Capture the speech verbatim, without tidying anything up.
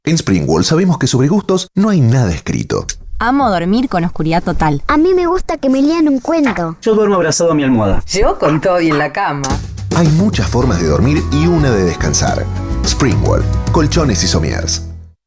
En Springwall sabemos que sobre gustos no hay nada escrito. Amo dormir con oscuridad total. A mí me gusta que me lean un cuento. Yo duermo abrazado a mi almohada. Yo con Toby en la cama. Hay muchas formas de dormir y una de descansar. Springwall, colchones y somiers.